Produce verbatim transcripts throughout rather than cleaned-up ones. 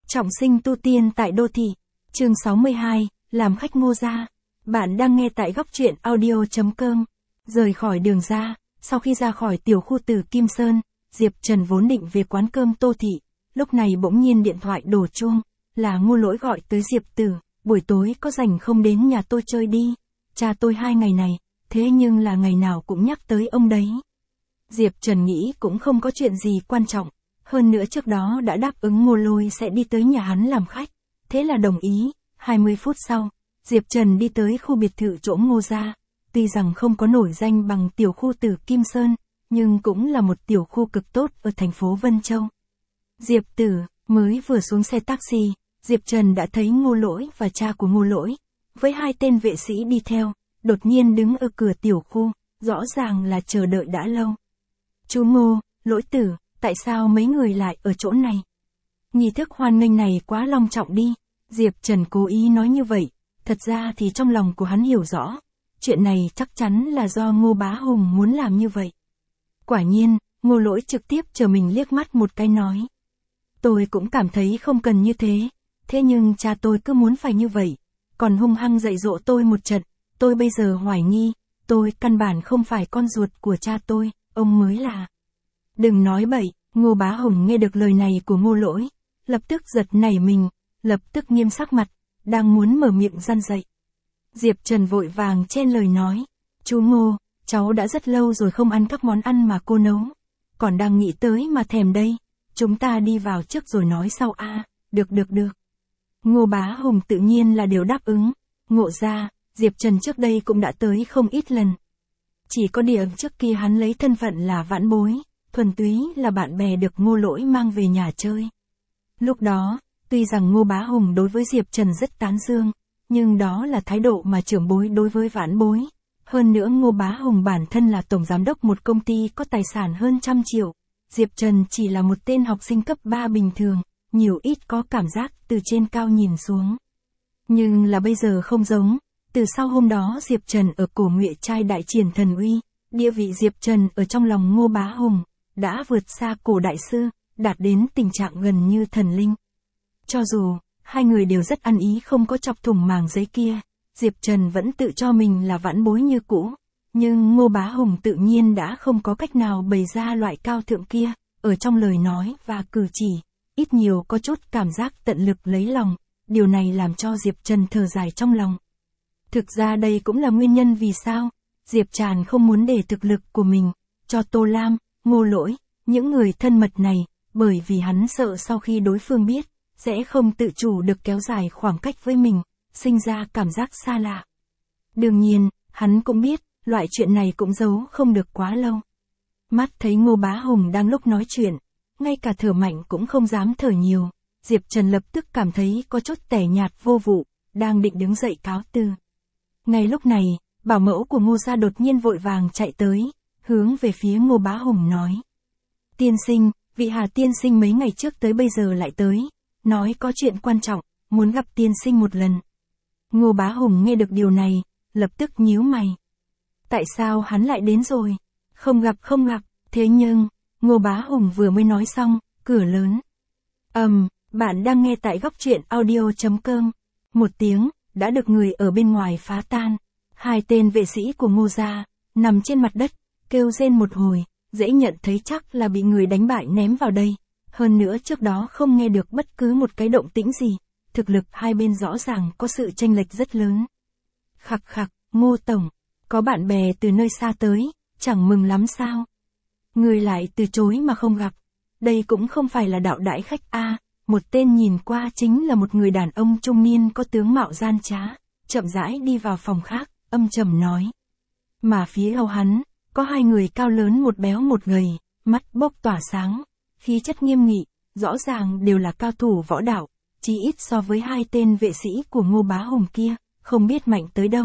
Trọng sinh tu tiên tại đô thị. Chương sáu mươi hai, làm khách Ngô gia. Bạn đang nghe tại góc truyện audio chấm com. Rời khỏi đường ra, sau khi ra khỏi tiểu khu Tử Kim Sơn, Diệp Trần vốn định về quán cơm Tô Thị. Lúc này bỗng nhiên điện thoại đổ chuông, là Ngô Lỗi gọi tới Diệp Tử, buổi tối có rảnh không đến nhà tôi chơi đi. Cha tôi hai ngày này, thế nhưng là ngày nào cũng nhắc tới ông đấy. Diệp Trần nghĩ cũng không có chuyện gì quan trọng. Hơn nữa trước đó đã đáp ứng Ngô Lôi sẽ đi tới nhà hắn làm khách. Thế là đồng ý. hai mươi phút sau, Diệp Trần đi tới khu biệt thự chỗ Ngô gia. Tuy rằng không có nổi danh bằng tiểu khu Tử Kim Sơn, nhưng cũng là một tiểu khu cực tốt ở thành phố Vân Châu. Diệp Tử mới vừa xuống xe taxi, Diệp Trần đã thấy Ngô Lỗi và cha của Ngô Lỗi, với hai tên vệ sĩ đi theo, đột nhiên đứng ở cửa tiểu khu, rõ ràng là chờ đợi đã lâu. Chú Ngô, Lỗi Tử, tại sao mấy người lại ở chỗ này? Nghi thức hoan nghênh này quá long trọng đi. Diệp Trần cố ý nói như vậy, thật ra thì trong lòng của hắn hiểu rõ, chuyện này chắc chắn là do Ngô Bá Hùng muốn làm như vậy. Quả nhiên, Ngô Lỗi trực tiếp chờ mình liếc mắt một cái nói. Tôi cũng cảm thấy không cần như thế, thế nhưng cha tôi cứ muốn phải như vậy, còn hung hăng dạy dỗ tôi một trận, tôi bây giờ hoài nghi, tôi căn bản không phải con ruột của cha tôi, ông mới là. Đừng nói bậy. Ngô Bá Hùng nghe được lời này của Ngô Lỗi, lập tức giật nảy mình, lập tức nghiêm sắc mặt, đang muốn mở miệng răn dạy. Diệp Trần vội vàng chen lời nói, chú Ngô, cháu đã rất lâu rồi không ăn các món ăn mà cô nấu, còn đang nghĩ tới mà thèm đây, chúng ta đi vào trước rồi nói sau a. À, được được được. Ngô Bá Hùng tự nhiên là đều đáp ứng. Ngộ ra, Diệp Trần trước đây cũng đã tới không ít lần. Chỉ có điều trước kia hắn lấy thân phận là vãn bối, thuần túy là bạn bè được Ngô Lỗi mang về nhà chơi. Lúc đó, tuy rằng Ngô Bá Hùng đối với Diệp Trần rất tán dương, nhưng đó là thái độ mà trưởng bối đối với vãn bối. Hơn nữa Ngô Bá Hùng bản thân là tổng giám đốc một công ty có tài sản hơn trăm triệu. Diệp Trần chỉ là một tên học sinh cấp ba bình thường, nhiều ít có cảm giác từ trên cao nhìn xuống. Nhưng là bây giờ không giống, từ sau hôm đó Diệp Trần ở cổ Ngụy Trai đại triển thần uy, địa vị Diệp Trần ở trong lòng Ngô Bá Hùng đã vượt xa cổ đại sư, đạt đến tình trạng gần như thần linh. Cho dù, hai người đều rất ăn ý không có chọc thủng màng giấy kia, Diệp Trần vẫn tự cho mình là vãn bối như cũ, nhưng Ngô Bá Hùng tự nhiên đã không có cách nào bày ra loại cao thượng kia, ở trong lời nói và cử chỉ, ít nhiều có chút cảm giác tận lực lấy lòng, điều này làm cho Diệp Trần thở dài trong lòng. Thực ra đây cũng là nguyên nhân vì sao Diệp Trần không muốn để thực lực của mình cho Tô Lam, Ngô Lỗi, những người thân mật này, bởi vì hắn sợ sau khi đối phương biết, sẽ không tự chủ được kéo dài khoảng cách với mình, sinh ra cảm giác xa lạ. Đương nhiên, hắn cũng biết, loại chuyện này cũng giấu không được quá lâu. Mắt thấy Ngô Bá Hùng đang lúc nói chuyện, ngay cả thở mạnh cũng không dám thở nhiều, Diệp Trần lập tức cảm thấy có chút tẻ nhạt vô vụ, đang định đứng dậy cáo từ. Ngay lúc này, bảo mẫu của Ngô gia đột nhiên vội vàng chạy tới, hướng về phía Ngô Bá Hùng nói. Tiên sinh, vị Hà tiên sinh mấy ngày trước tới bây giờ lại tới, nói có chuyện quan trọng, muốn gặp tiên sinh một lần. Ngô Bá Hùng nghe được điều này, lập tức nhíu mày. Tại sao hắn lại đến rồi? Không gặp không gặp, thế nhưng, Ngô Bá Hùng vừa mới nói xong, cửa lớn. Ầm, um, bạn đang nghe tại góc truyện audio chấm com. Một tiếng, đã được người ở bên ngoài phá tan. Hai tên vệ sĩ của Ngô gia, nằm trên mặt đất, kêu rên một hồi, dễ nhận thấy chắc là bị người đánh bại ném vào đây. Hơn nữa trước đó không nghe được bất cứ một cái động tĩnh gì, thực lực hai bên rõ ràng có sự chênh lệch rất lớn. Khặc khặc, Ngô Tổng, có bạn bè từ nơi xa tới, chẳng mừng lắm sao? Người lại từ chối mà không gặp, đây cũng không phải là đạo đãi khách a. À, một tên nhìn qua chính là một người đàn ông trung niên có tướng mạo gian trá, chậm rãi đi vào phòng khác, âm trầm nói. Mà phía sau hắn, có hai người cao lớn một béo một gầy, mắt bốc tỏa sáng, khí chất nghiêm nghị, rõ ràng đều là cao thủ võ đạo, chỉ ít so với hai tên vệ sĩ của Ngô Bá Hùng kia, không biết mạnh tới đâu.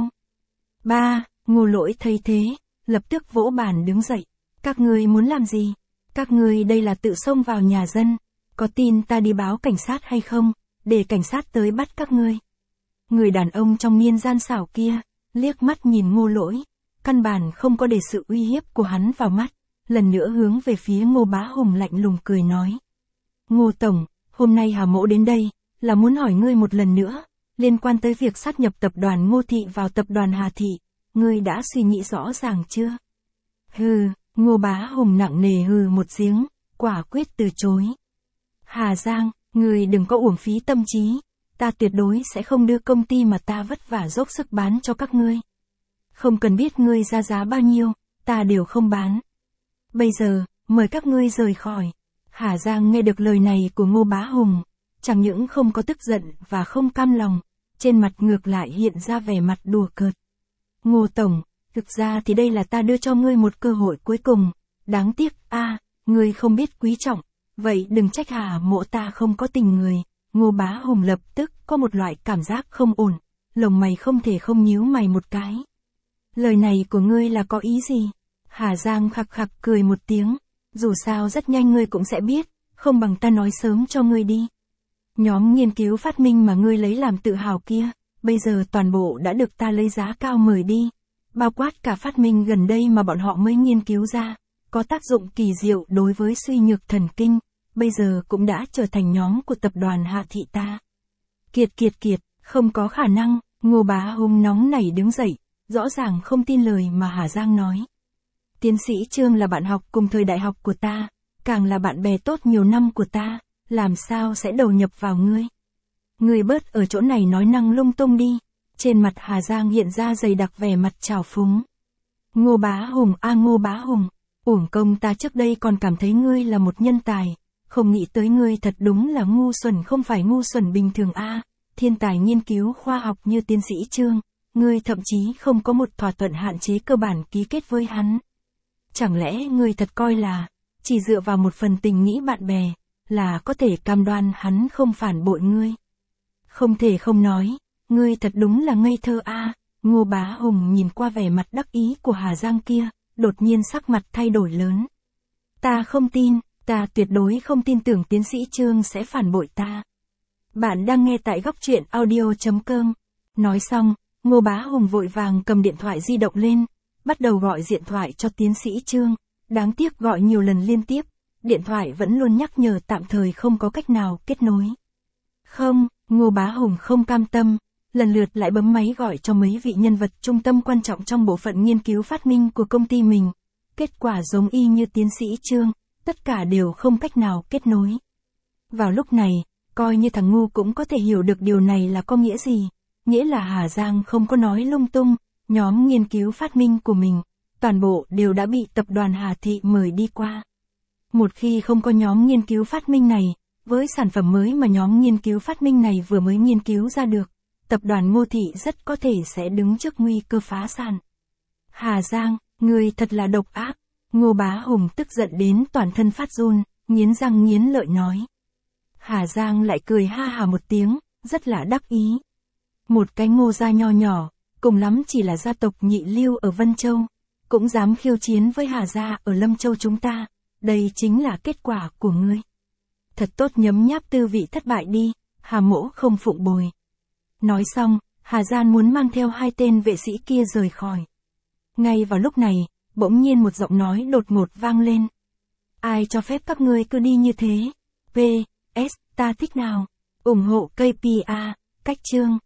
Ba, Ngô Lỗi thấy thế, lập tức vỗ bàn đứng dậy. Các ngươi muốn làm gì? Các ngươi đây là tự xông vào nhà dân, có tin ta đi báo cảnh sát hay không, để cảnh sát tới bắt các ngươi. Người đàn ông trong niên gian xảo kia, liếc mắt nhìn Ngô Lỗi, căn bản không có để sự uy hiếp của hắn vào mắt, lần nữa hướng về phía Ngô Bá Hùng lạnh lùng cười nói. Ngô Tổng, hôm nay Hà Mỗ đến đây, là muốn hỏi ngươi một lần nữa, liên quan tới việc sát nhập tập đoàn Ngô Thị vào tập đoàn Hà Thị, ngươi đã suy nghĩ rõ ràng chưa? Hừ, Ngô Bá Hùng nặng nề hừ một tiếng, quả quyết từ chối. Hà Giang, ngươi đừng có uổng phí tâm trí, ta tuyệt đối sẽ không đưa công ty mà ta vất vả dốc sức bán cho các ngươi. Không cần biết ngươi ra giá bao nhiêu, ta đều không bán. Bây giờ, mời các ngươi rời khỏi. Hà Giang nghe được lời này của Ngô Bá Hùng, chẳng những không có tức giận và không cam lòng, trên mặt ngược lại hiện ra vẻ mặt đùa cợt. Ngô Tổng, thực ra thì đây là ta đưa cho ngươi một cơ hội cuối cùng, đáng tiếc, a, ngươi không biết quý trọng, vậy đừng trách Hà Mỗ ta không có tình người. Ngô Bá Hùng lập tức có một loại cảm giác không ổn, lồng mày không thể không nhíu mày một cái. Lời này của ngươi là có ý gì? Hà Giang khặc khặc cười một tiếng, dù sao rất nhanh ngươi cũng sẽ biết, không bằng ta nói sớm cho ngươi đi. Nhóm nghiên cứu phát minh mà ngươi lấy làm tự hào kia, bây giờ toàn bộ đã được ta lấy giá cao mời đi, bao quát cả phát minh gần đây mà bọn họ mới nghiên cứu ra, có tác dụng kỳ diệu đối với suy nhược thần kinh, bây giờ cũng đã trở thành nhóm của tập đoàn Hà Thị ta. Kiệt kiệt kiệt, không có khả năng, Ngô Bá Hùng nóng nảy đứng dậy, rõ ràng không tin lời mà Hà Giang nói. Tiến sĩ Trương là bạn học cùng thời đại học của ta, càng là bạn bè tốt nhiều năm của ta, làm sao sẽ đầu nhập vào ngươi? Ngươi bớt ở chỗ này nói năng lung tung đi. Trên mặt Hà Giang hiện ra dày đặc vẻ mặt trào phúng. Ngô Bá Hùng a Ngô Bá Hùng, uổng công ta trước đây còn cảm thấy ngươi là một nhân tài, không nghĩ tới ngươi thật đúng là ngu xuẩn, không phải ngu xuẩn bình thường a, thiên tài nghiên cứu khoa học như tiến sĩ Trương, ngươi thậm chí không có một thỏa thuận hạn chế cơ bản ký kết với hắn. Chẳng lẽ ngươi thật coi là, chỉ dựa vào một phần tình nghĩ bạn bè, là có thể cam đoan hắn không phản bội ngươi? Không thể không nói, ngươi thật đúng là ngây thơ a. Ngô Bá Hùng nhìn qua vẻ mặt đắc ý của Hà Giang kia, đột nhiên sắc mặt thay đổi lớn. Ta không tin, ta tuyệt đối không tin tưởng tiến sĩ Trương sẽ phản bội ta. Bạn đang nghe tại góc truyện audio chấm com. Nói xong, Ngô Bá Hùng vội vàng cầm điện thoại di động lên, bắt đầu gọi điện thoại cho tiến sĩ Trương, đáng tiếc gọi nhiều lần liên tiếp, điện thoại vẫn luôn nhắc nhở tạm thời không có cách nào kết nối. Không, Ngô Bá Hùng không cam tâm, lần lượt lại bấm máy gọi cho mấy vị nhân vật trung tâm quan trọng trong bộ phận nghiên cứu phát minh của công ty mình. Kết quả giống y như tiến sĩ Trương, tất cả đều không cách nào kết nối. Vào lúc này, coi như thằng ngu cũng có thể hiểu được điều này là có nghĩa gì, nghĩa là Hà Giang không có nói lung tung, nhóm nghiên cứu phát minh của mình, toàn bộ đều đã bị tập đoàn Hà Thị mời đi qua. Một khi không có nhóm nghiên cứu phát minh này, với sản phẩm mới mà nhóm nghiên cứu phát minh này vừa mới nghiên cứu ra được, tập đoàn Ngô Thị rất có thể sẽ đứng trước nguy cơ phá sản. Hà Giang, ngươi thật là độc ác. Ngô Bá Hùng tức giận đến toàn thân phát run, nghiến răng nghiến lợi nói. Hà Giang lại cười ha hà một tiếng, rất là đắc ý. Một cái Ngô gia nho nhỏ, cùng lắm chỉ là gia tộc nhị lưu ở Vân Châu, cũng dám khiêu chiến với Hà gia ở Lâm Châu chúng ta, đây chính là kết quả của ngươi. Thật tốt nhấm nháp tư vị thất bại đi, Hà Mỗ không phụng bồi. Nói xong, Hà Giang muốn mang theo hai tên vệ sĩ kia rời khỏi. Ngay vào lúc này, bỗng nhiên một giọng nói đột ngột vang lên. Ai cho phép các ngươi cứ đi như thế? pê ét, ta thích nào? ủng hộ ca pê a, cách chương.